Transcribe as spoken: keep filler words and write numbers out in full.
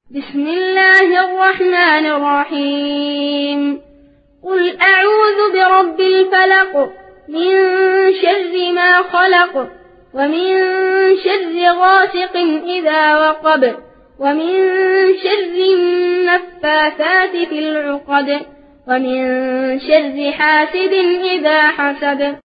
بسم الله الرحمن الرحيم قل أعوذ برب الفلق من شر ما خلق ومن شر غاسق إذا وقب ومن شر النفاثات في العقد ومن شر حاسد إذا حسد.